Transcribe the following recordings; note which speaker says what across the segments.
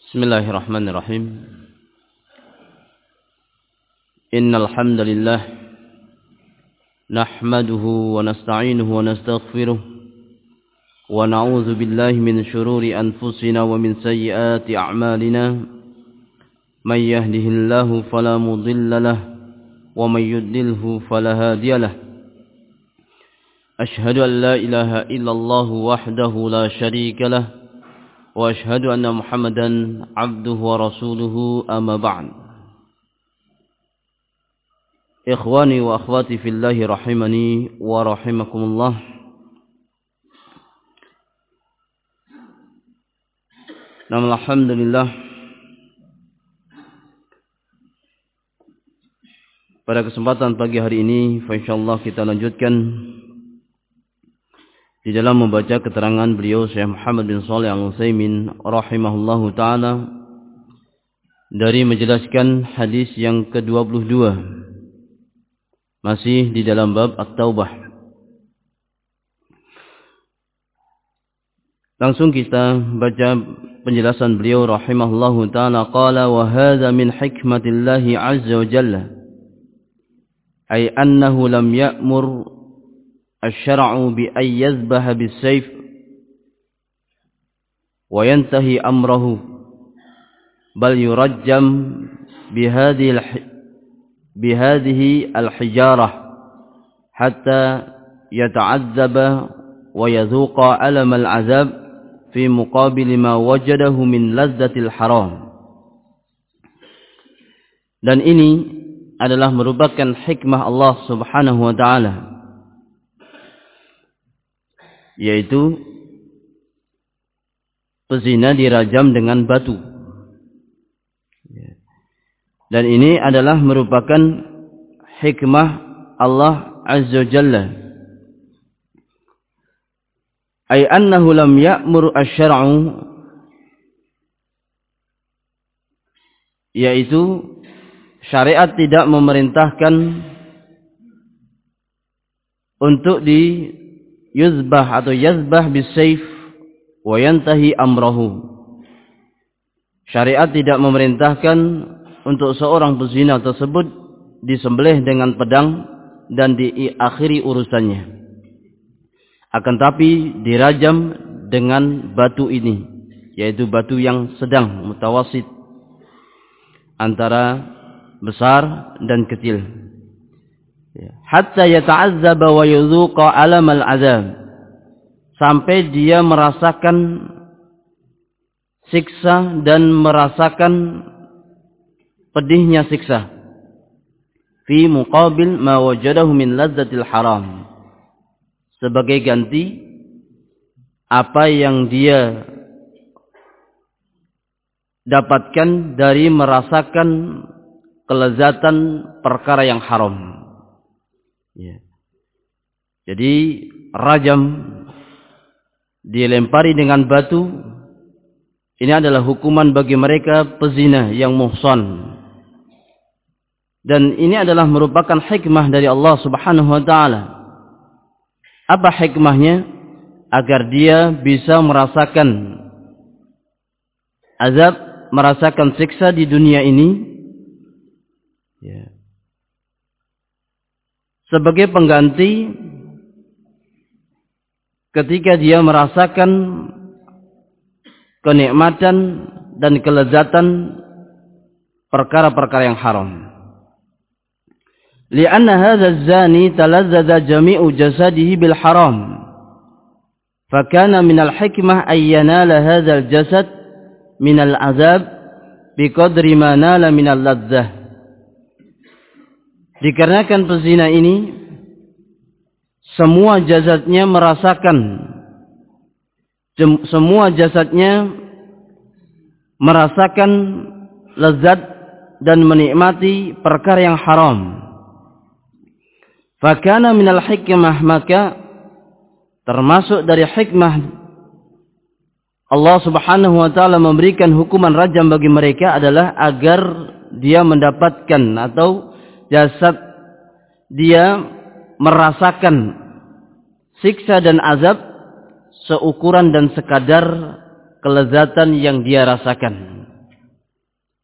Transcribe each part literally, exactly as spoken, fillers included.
Speaker 1: Bismillahirrahmanirrahim. Innal hamdalillah nahmaduhu wa nasta'inuhu wa nastaghfiruh wa na'udzu billahi min shururi anfusina wa min sayyiati a'malina. May yahdihillahu fala mudilla lahu wa may yudlilhu fala hadiya lahu. Ashhadu an la ilaha illallah wahdahu la syarika lahu wa ashhadu anna Muhammadan abduhu wa rasuluhu, amma ba'd. Ikhwani wa akhwati fillahi rahimani wa rahimakumullah. Namun alhamdulillah, pada kesempatan pagi hari ini insyaallah kita lanjutkan di dalam membaca keterangan beliau Syekh Muhammad bin Shalih Al-Utsaimin rahimahullahu taala dari menjelaskan hadis yang ke dua puluh dua, masih di dalam bab At-Taubah. Langsung kita baca penjelasan beliau rahimahullahu taala. Qala wa hadza min hikmatillahi azza wa jalla, ay annahu lam ya'mur asy-syar'u bi ay yazbaha bis-sayf wa yantahi amrahu, bal yurajjam bi hadhihi bi hadhihi al-hijarah hatta yata'azzaba wa yadhuqa alam al-'azab fi muqabil ma wajadahu min lazzatil haram. Dan ini adalah merupakan hikmah Allah Subhanahu wa taala, yaitu pezina dirajam dengan batu. Dan ini adalah merupakan hikmah Allah Azza wa Jalla, ay annahu lam ya'mur asy-syar'u, yaitu syariat tidak memerintahkan untuk di yuzbah atau yazbah bisayf wa yantahi amrahu. Syariat tidak memerintahkan untuk seorang pezina tersebut disembelih dengan pedang dan diakhiri urusannya, akan tapi dirajam dengan batu ini, yaitu batu yang sedang, mutawasit, antara besar dan kecil, hatta yata'azzaba wa yudhuqa alam al-'azab, sampai dia merasakan siksa dan merasakan pedihnya siksa, fi muqabil ma wajadahu min lazzatil haram, sebagai ganti apa yang dia dapatkan dari merasakan kelezatan perkara yang haram. Ya. Jadi rajam, dilempari dengan batu, ini adalah hukuman bagi mereka pezina yang muhsan. Dan ini adalah merupakan hikmah dari Allah Subhanahu wa taala. Apa hikmahnya? Agar dia bisa merasakan azab, merasakan siksa di dunia ini, ya, sebagai pengganti ketika dia merasakan kenikmatan dan kelezatan perkara-perkara yang haram. Lianna hadha az-zani talazzadha jami'u jasadihi bil haram, fakana min al-hikmah ay yanala hadha al-jasad min al-azab biqadri ma nala min al-ladzah. Dikarenakan pezina ini semua jasadnya merasakan, semua jasadnya merasakan lezat dan menikmati perkara yang haram. Fakana minal hikmah, maka termasuk dari hikmah Allah Subhanahu wa taala memberikan hukuman rajam bagi mereka adalah agar dia mendapatkan atau jasad dia merasakan siksa dan azab seukuran dan sekadar kelezatan yang dia rasakan.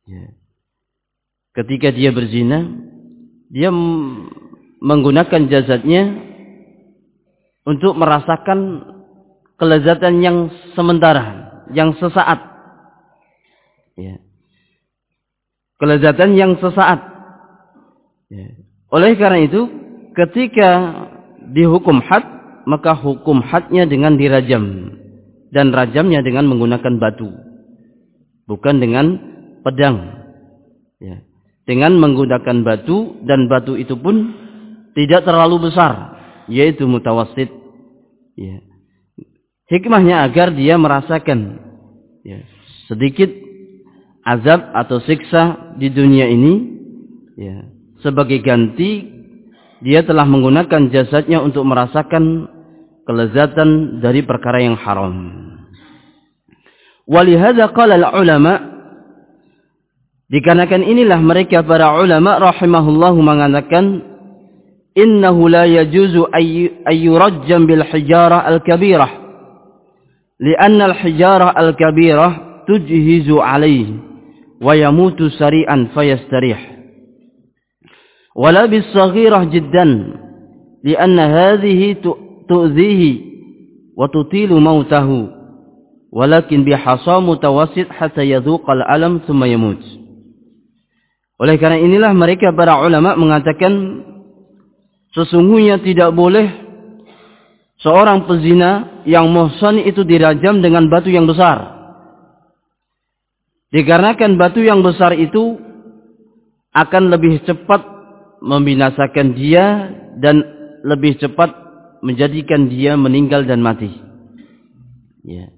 Speaker 1: Ya. Ketika dia berzina, dia menggunakan jasadnya untuk merasakan kelezatan yang sementara, yang sesaat. Ya. Kelezatan yang sesaat. Ya. Oleh karena itu, ketika dihukum had, maka hukum hadnya dengan dirajam. Dan rajamnya dengan menggunakan batu. Bukan dengan pedang. Ya. Dengan menggunakan batu, dan batu itu pun tidak terlalu besar, yaitu mutawassit. Ya. Hikmahnya agar dia merasakan ya, sedikit azab atau siksa di dunia ini. Ya. Sebagai ganti, dia telah menggunakan jasadnya untuk merasakan kelezatan dari perkara yang haram. Walihada qala al-ulama, dikarenakan inilah mereka para ulama rahimahullahu mengatakan, innahu la yajuzu ay yurajjam bil hijarah al-kabirah, lianna al-hijarah al-kabirah tujhizu alayhi wa yamutu sari'an fayastarih, wala bis saghirah jiddan, lianna hadhihi tu'dhihi wa tutilu mautahu, walakin bihasa mutawassit hatta yadhuqal alam thumma yamut. Oleh karena inilah mereka para ulama mengatakan, sesungguhnya tidak boleh seorang pezina yang muhsan itu dirajam dengan batu yang besar. Dikarenakan batu yang besar itu akan lebih cepat membinasakan dia dan lebih cepat menjadikan dia meninggal dan mati. Ya.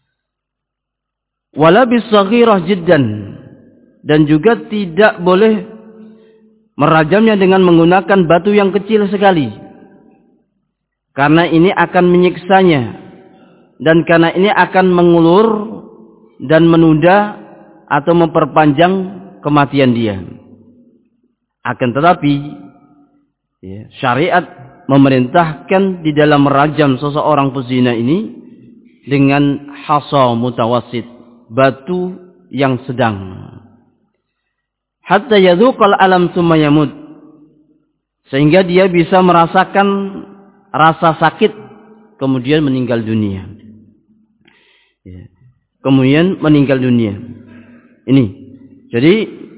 Speaker 1: Wala bis-saghirah jiddan, dan juga tidak boleh merajamnya dengan menggunakan batu yang kecil sekali. Karena ini akan menyiksanya. Dan karena ini akan mengulur dan menunda atau memperpanjang kematian dia. Akan tetapi, ya, syariat memerintahkan di dalam merajam seseorang pezina ini dengan hasa mutawassit, batu yang sedang. Hatta yadhuqal alam tsumma yamut, sehingga dia bisa merasakan rasa sakit kemudian meninggal dunia. Ya. Kemudian meninggal dunia. Ini. Jadi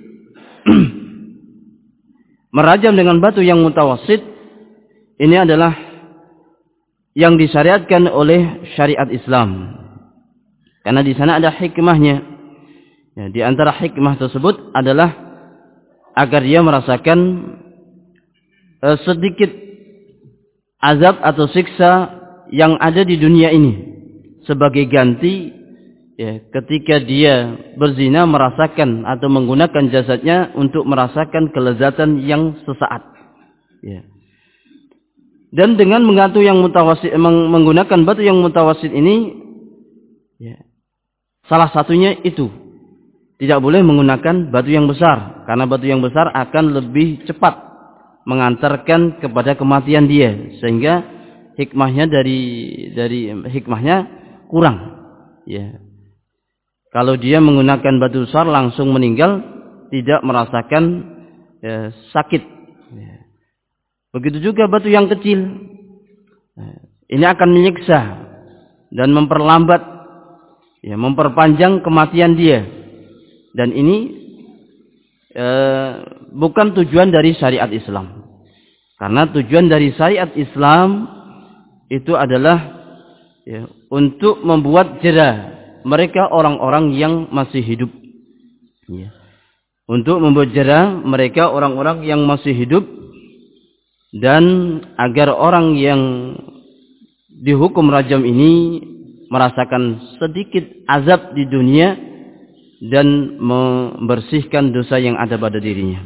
Speaker 1: merajam dengan batu yang mutawassit ini adalah yang disyariatkan oleh syariat Islam. Karena di sana ada hikmahnya. Ya, di antara hikmah tersebut adalah agar dia merasakan uh, sedikit azab atau siksa yang ada di dunia ini sebagai ganti ya, ketika dia berzina, merasakan atau menggunakan jasadnya untuk merasakan kelezatan yang sesaat. Ya. Dan dengan menggantung yang mutawassit, menggunakan batu yang mutawassit ini, ya, salah satunya itu. Tidak boleh menggunakan batu yang besar, karena batu yang besar akan lebih cepat mengantarkan kepada kematian dia, sehingga hikmahnya dari dari hikmahnya kurang. Ya. Kalau dia menggunakan batu besar langsung meninggal, tidak merasakan ya, sakit. Ya. Begitu juga batu yang kecil, ini akan menyiksa dan memperlambat, ya, memperpanjang kematian dia. Dan ini e, bukan tujuan dari syariat Islam. Karena tujuan dari syariat Islam itu adalah ya, untuk membuat jera mereka orang-orang yang masih hidup. Ya. Untuk membuat jera mereka orang-orang yang masih hidup. Dan agar orang yang dihukum rajam ini merasakan sedikit azab di dunia dan membersihkan dosa yang ada pada dirinya.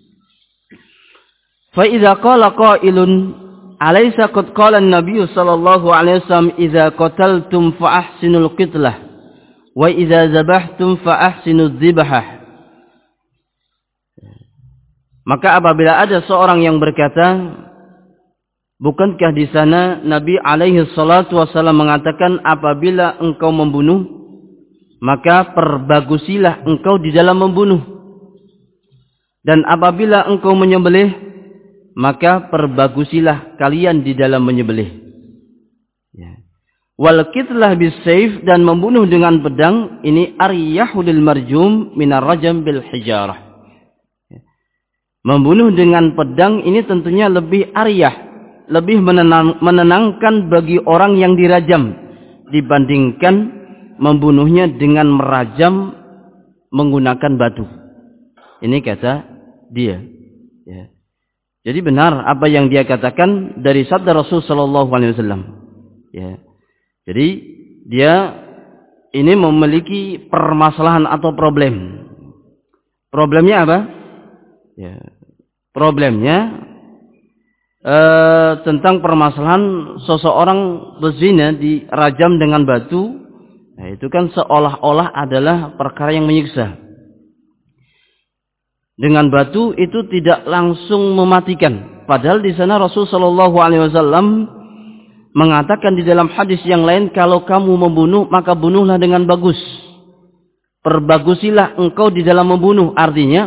Speaker 1: Fa idza qala qailun alaysa qad qala an-nabiy sallallahu alaihi wasallam idza qataltum fa ahsinul qitlah wa idza zabahtum fa ahsinudz dzibhah. Maka apabila ada seorang yang berkata, bukankah di sana Nabi alaihi salatu wasallam mengatakan apabila engkau membunuh, maka perbagusilah engkau di dalam membunuh. Dan apabila engkau menyembelih, maka perbagusilah kalian di dalam menyembelih. Ya. Wal qitlah bisayf, dan membunuh dengan pedang, ini aryahu lil marjum minar rajam bil hijarah. Membunuh dengan pedang ini tentunya lebih aryah, lebih menenang, menenangkan bagi orang yang dirajam dibandingkan membunuhnya dengan merajam menggunakan batu. Ini kata dia. Ya. Jadi benar apa yang dia katakan dari sabda Rasul Sallallahu Alaihi Wasallam. Ya. Jadi dia ini memiliki permasalahan atau problem. Problemnya apa? Ya. Problemnya eh, tentang permasalahan seseorang berzina dirajam dengan batu. Nah, itu kan seolah-olah adalah perkara yang menyiksa. Dengan batu itu tidak langsung mematikan. Padahal di sana Rasul Sallallahu Alaihi Wasallam mengatakan di dalam hadis yang lain, kalau kamu membunuh maka bunuhlah dengan bagus. Perbagusilah engkau di dalam membunuh. Artinya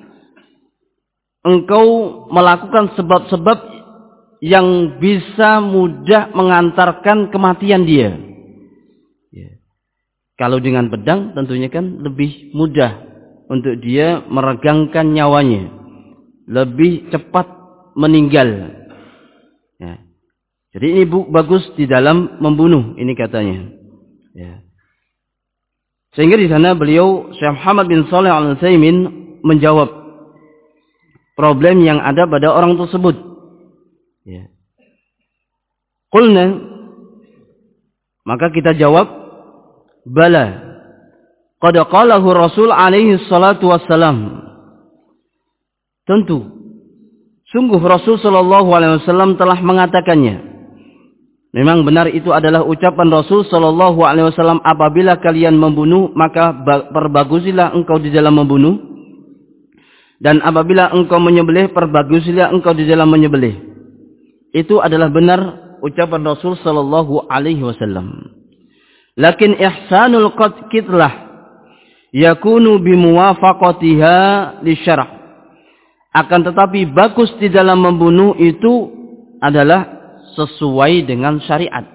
Speaker 1: engkau melakukan sebab-sebab yang bisa mudah mengantarkan kematian dia. Ya. Kalau dengan pedang tentunya kan lebih mudah untuk dia meregangkan nyawanya, lebih cepat meninggal. Ya. Jadi ini bu, bagus di dalam membunuh, ini katanya. Ya. Sehingga di sana beliau Syekh Muhammad bin Shalih Al-Utsaimin menjawab problem yang ada pada orang tersebut. Ya. Qulna, maka kita jawab, bala, qad qalahu Rasul alaihi salatu wassalam. Tentu, sungguh Rasul sallallahu alaihi wasallam telah mengatakannya. Memang benar itu adalah ucapan Rasul sallallahu alaihi wasallam, apabila kalian membunuh maka perbagusilah engkau di dalam membunuh, dan apabila engkau menyembelih perbagusilah engkau di dalam menyembelih. Itu adalah benar ucapan Rasul sallallahu alaihi wasallam. Lakin ihsanul qitlah yakunu bimuwafaqatiha lisyarah. Akan tetapi bagus di dalam membunuh itu adalah sesuai dengan syariat.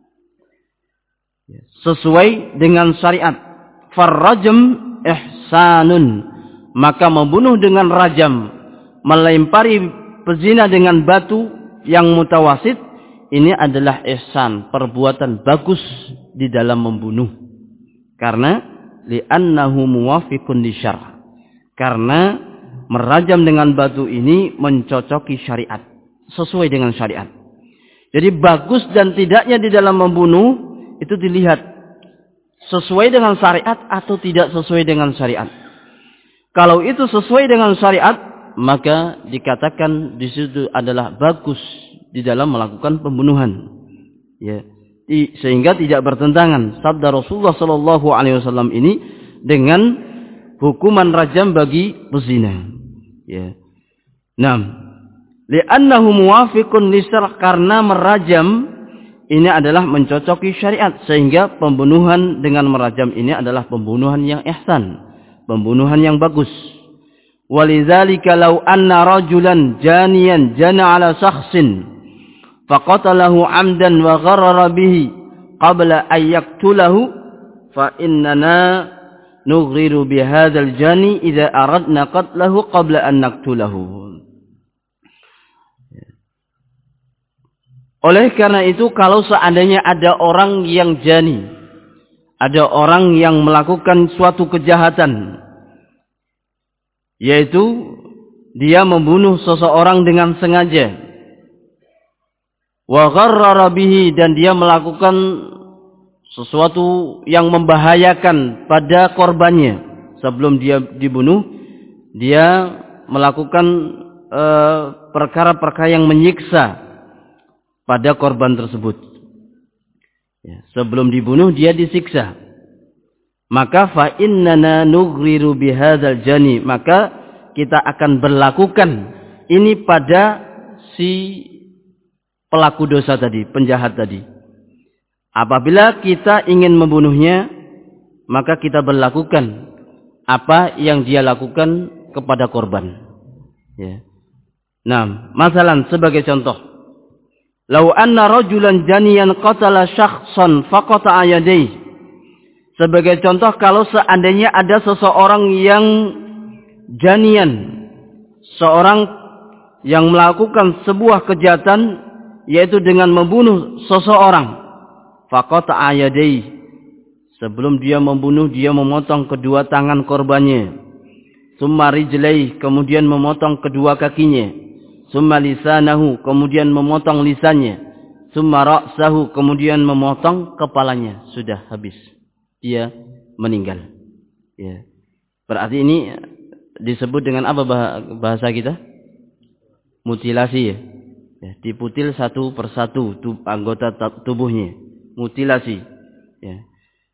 Speaker 1: Sesuai dengan syariat. Farrajam ihsanun. Maka membunuh dengan rajam, melempari pezina dengan batu yang mutawasit, ini adalah ihsan, perbuatan bagus di dalam membunuh. Karena li'annahu muwafiqun lisyarah. Karena merajam dengan batu ini mencocoki syariat, sesuai dengan syariat. Jadi bagus dan tidaknya di dalam membunuh itu dilihat sesuai dengan syariat atau tidak sesuai dengan syariat. Kalau itu sesuai dengan syariat, maka dikatakan di situ adalah bagus di dalam melakukan pembunuhan. Ya, sehingga tidak bertentangan sabda Rasulullah Sallallahu Alaihi Wasallam ini dengan hukuman rajam bagi pezina. Ya, enam. Li'annahu muwafiqun lisyarah, karena merajam ini adalah mencocoki syariat, sehingga pembunuhan dengan merajam ini adalah pembunuhan yang ihsan, pembunuhan yang bagus. Walidzalika law anna rajulan janiyan jana ala shakhsin faqatalahu amdan wa gharara bihi qabla an yaqtulahu fa innana nughriru bihadzal jani idza aradna qatlahu qabla an naqtulahu. Oleh karena itu, kalau seandainya ada orang yang jani, ada orang yang melakukan suatu kejahatan, yaitu dia membunuh seseorang dengan sengaja, wa gharrara bihi, dan dia melakukan sesuatu yang membahayakan pada korbannya sebelum dia dibunuh, dia melakukan perkara-perkara uh, yang menyiksa pada korban tersebut. Ya, sebelum dibunuh dia disiksa. Maka fa innana nughriru bihadzal jani, maka kita akan berlakukan ini pada si pelaku dosa tadi, penjahat tadi. Apabila kita ingin membunuhnya, maka kita berlakukan apa yang dia lakukan kepada korban. Ya. Nah, masalan sebagai contoh, lau anna rajulan janiyan qatala syakhsan faqata'a yadayhi. Sebagai contoh, kalau seandainya ada seseorang yang janian, seorang yang melakukan sebuah kejahatan, yaitu dengan membunuh seseorang, faqata'a yadayhi. Sebelum dia membunuh, dia memotong kedua tangan korbannya. Summa rijlaihi, kemudian memotong kedua kakinya. Summa lisanahu, kemudian memotong lisannya. Summa ra'sahu, kemudian memotong kepalanya. Sudah habis. Dia meninggal. Ya. Berarti ini disebut dengan apa bahasa kita? Mutilasi ya. Ya, diputil satu persatu tub, anggota tubuhnya. Mutilasi. Ya.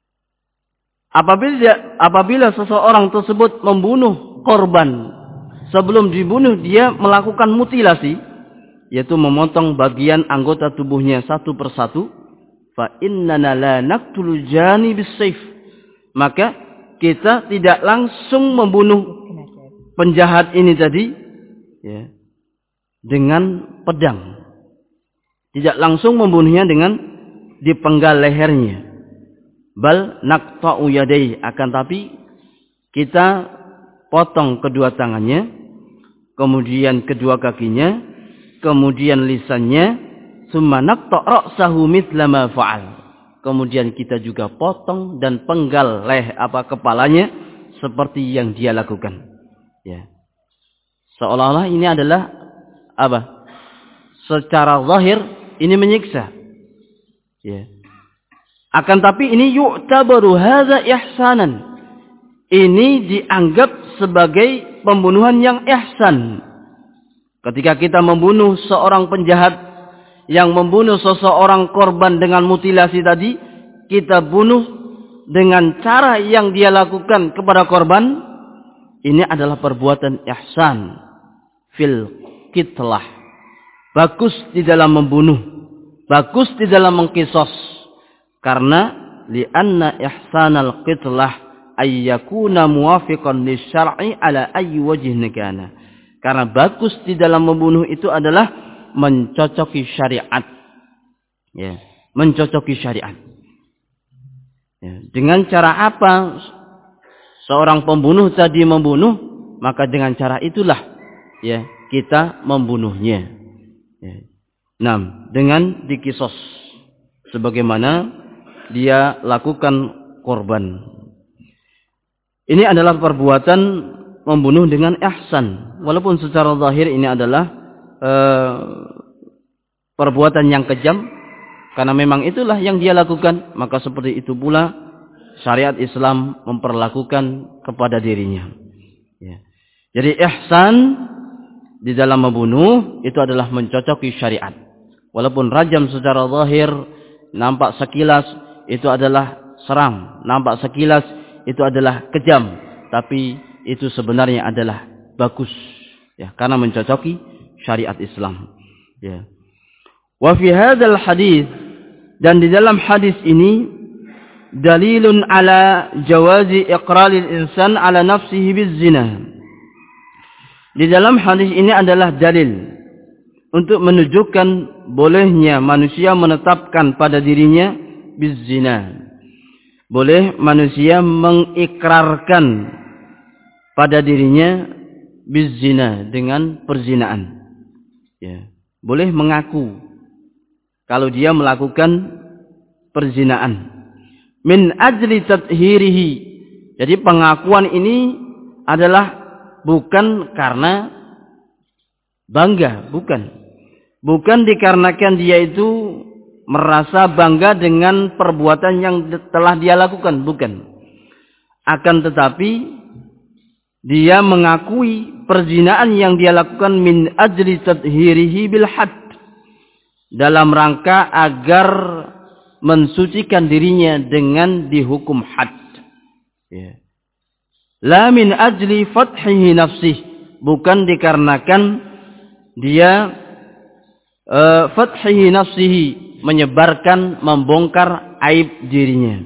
Speaker 1: Apabila apabila seseorang tersebut membunuh korban, sebelum dibunuh dia melakukan mutilasi, yaitu memotong bagian anggota tubuhnya satu persatu, fa innana la naqtulu jani bisayf, maka kita tidak langsung membunuh penjahat ini tadi ya, dengan pedang, tidak langsung membunuhnya dengan dipenggal lehernya. Bal naqta'u yadayhi, akan tapi kita potong kedua tangannya, kemudian kedua kakinya, kemudian lisannya, summa naqta' ra'sahu mithla ma fa'al. Kemudian kita juga potong dan penggal leh apa kepalanya seperti yang dia lakukan. Ya. Seolah-olah ini adalah apa? Secara zahir ini menyiksa. Ya. Akan tapi ini yu'tabaru hadza ihsanan. Ini dianggap sebagai pembunuhan yang ihsan. Ketika kita membunuh seorang penjahat yang membunuh seseorang korban dengan mutilasi tadi, kita bunuh dengan cara yang dia lakukan kepada korban, ini adalah perbuatan ihsan fil qitlah. Bagus di dalam membunuh, bagus di dalam mengkisos. Karena li'anna ihsanal qitlah ay yakuna muwafiqan lisyar'i ala ayyi wajhin kana. Karena bagus di dalam membunuh itu adalah mencocoki syariat. Ya, mencocoki syariat. Ya, dengan cara apa seorang pembunuh tadi membunuh, maka dengan cara itulah ya kita membunuhnya. Ya. Nah, dengan dikisos sebagaimana dia lakukan korban. Ini adalah perbuatan membunuh dengan ihsan. Walaupun secara zahir ini adalah uh, perbuatan yang kejam. Karena memang itulah yang dia lakukan. Maka seperti itu pula syariat Islam memperlakukan kepada dirinya. Ya. Jadi ihsan di dalam membunuh itu adalah mencocoki syariat. Walaupun rajam secara zahir nampak sekilas itu adalah seram, nampak sekilas itu adalah kejam, tapi itu sebenarnya adalah bagus ya, karena mencocoki syariat Islam ya. Wa fi hadzal hadis, dan di dalam hadis ini dalilun ala jawazi iqraril insan ala nafsihi bizina. Di dalam hadis ini adalah dalil untuk menunjukkan bolehnya manusia menetapkan pada dirinya bizina. Boleh manusia mengikrarkan pada dirinya bizina, dengan perzinaan. Ya. Boleh mengaku kalau dia melakukan perzinaan. Min ajli tathhirihi. Jadi pengakuan ini adalah bukan karena bangga, bukan. Bukan dikarenakan dia itu merasa bangga dengan perbuatan yang telah dia lakukan, bukan. Akan tetapi dia mengakui perzinaan yang dia lakukan min ajli tathhirihi bil had, dalam rangka agar mensucikan dirinya dengan dihukum had. Ya. La min ajli fathihi nafsih, bukan dikarenakan dia uh, fathihi nafsihi, menyebarkan, membongkar aib dirinya.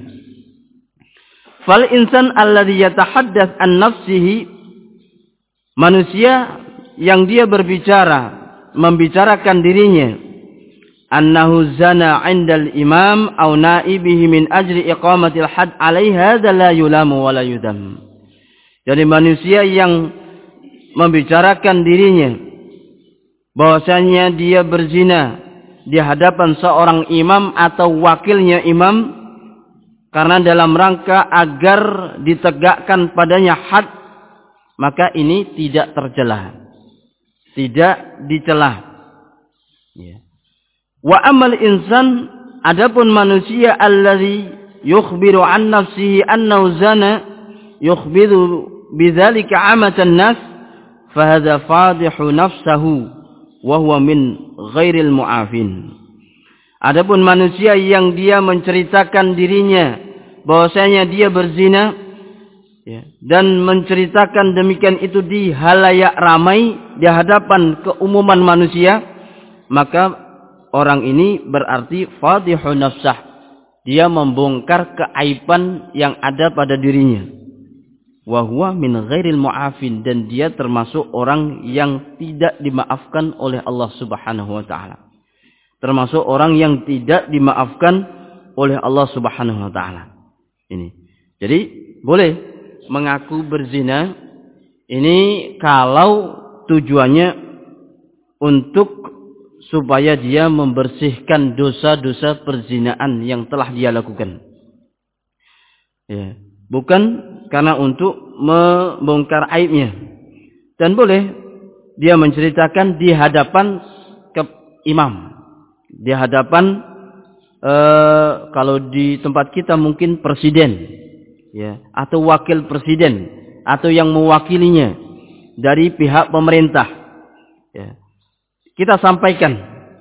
Speaker 1: Fal insan alladhi yatahaddats an nafsihi, manusia yang dia berbicara, membicarakan dirinya, annahu zana 'indal imam aw na'ibihi min ajli iqamatil had 'alaihi hadza la yulamu wa la yudam. Jadi manusia yang membicarakan dirinya bahwasanya dia berzina di hadapan seorang imam atau wakilnya imam karena dalam rangka agar ditegakkan padanya had, maka ini tidak tercela, tidak dicela. Ya. Wa amal insan, adapun manusia allazi yukhbiru an nafsihi annahu zana yukhbiru bidzalika 'amatan nas fa hadza fadihu nafsahu wa huwa min ghairil mu'afin. Adapun manusia yang dia menceritakan dirinya bahwasanya dia berzina, ya, dan menceritakan demikian itu di halayak ramai di hadapan keumuman manusia, maka orang ini berarti fadhihu nafsah. Dia membongkar keaiban yang ada pada dirinya. Wa huwa min ghairil mu'afin, dan dia termasuk orang yang tidak dimaafkan oleh Allah Subhanahu wa taala. Termasuk orang yang tidak dimaafkan oleh Allah Subhanahu wa taala. Ini. Jadi boleh mengaku berzina ini kalau tujuannya untuk supaya dia membersihkan dosa-dosa perzinaan yang telah dia lakukan. Ya, bukan karena untuk membongkar aibnya. Dan boleh dia menceritakan di hadapan ke imam, di hadapan eh, kalau di tempat kita mungkin presiden, ya, atau wakil presiden, atau yang mewakilinya dari pihak pemerintah. Ya. Kita sampaikan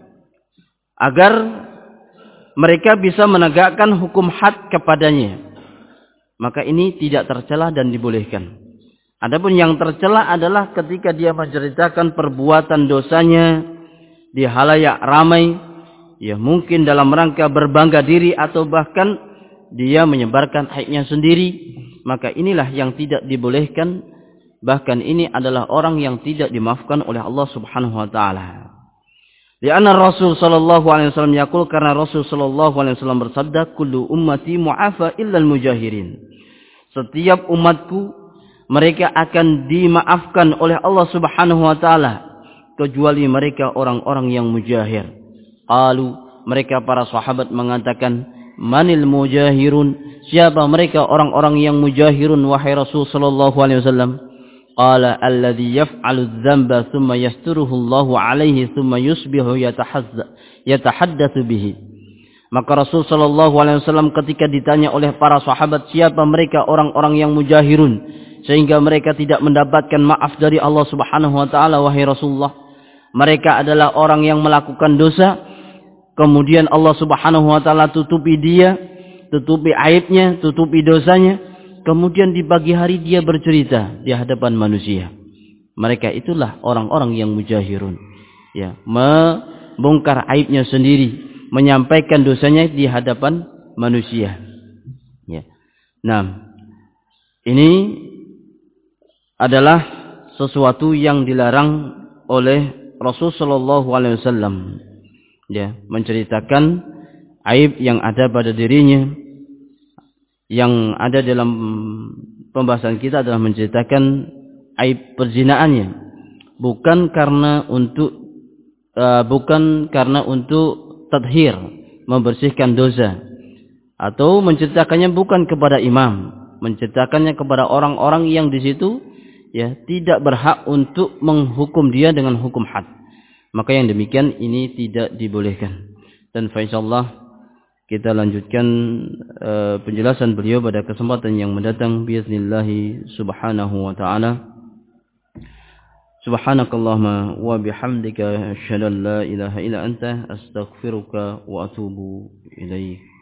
Speaker 1: agar mereka bisa menegakkan hukum had kepadanya. Maka ini tidak tercela dan dibolehkan. Adapun yang tercela adalah ketika dia menceritakan perbuatan dosanya di halayak ramai, ya mungkin dalam rangka berbangga diri atau bahkan dia menyebarkan aibnya sendiri. Maka inilah yang tidak dibolehkan. Bahkan ini adalah orang yang tidak dimaafkan oleh Allah Subhanahu wa taala. Karena Rasul sallallahu alaihi wasallam yaqul, karena Rasul sallallahu alaihi wasallam bersabda, kullu ummati mu'afa illa al-mujahirin. Setiap umatku mereka akan dimaafkan oleh Allah Subhanahu wa taala kecuali mereka orang-orang yang mujahir. Qalu, mereka para sahabat mengatakan, manil mujahirun? Siapa mereka orang-orang yang mujahirun wahai Rasul sallallahu alaihi wasallam? Qala alladhi yaf'alu adh-dhanba thumma yasturuhu Allahu 'alaihi thumma yusbihu yatahaddatsu bihi. Maka Rasul sallallahu alaihi wasallam ketika ditanya oleh para sahabat siapa mereka orang-orang yang mujahirun sehingga mereka tidak mendapatkan maaf dari Allah Subhanahu wa taala, wahai Rasulullah, mereka adalah orang yang melakukan dosa kemudian Allah Subhanahu wa taala tutupi dia, tutupi aibnya, tutupi dosanya. Kemudian di pagi hari dia bercerita di hadapan manusia. Mereka itulah orang-orang yang mujahirun. Ya, membongkar aibnya sendiri, menyampaikan dosanya di hadapan manusia. Ya. Nah, ini adalah sesuatu yang dilarang oleh Rasul sallallahu alaihi wasallam. Ya, menceritakan aib yang ada pada dirinya. Yang ada dalam pembahasan kita adalah menceritakan aib perzinaannya, bukan karena untuk uh, bukan karena untuk tadhir, membersihkan dosa, atau menceritakannya bukan kepada imam, menceritakannya kepada orang-orang yang di situ ya tidak berhak untuk menghukum dia dengan hukum had. Maka yang demikian ini tidak dibolehkan. Dan insyaallah kita lanjutkan uh, penjelasan beliau pada kesempatan yang mendatang biiznillah subhanahu wa ta'ala. Subhanakallahumma wa bihamdika asyhadu an la ilaha illa anta astaghfiruka wa atubu ilaik.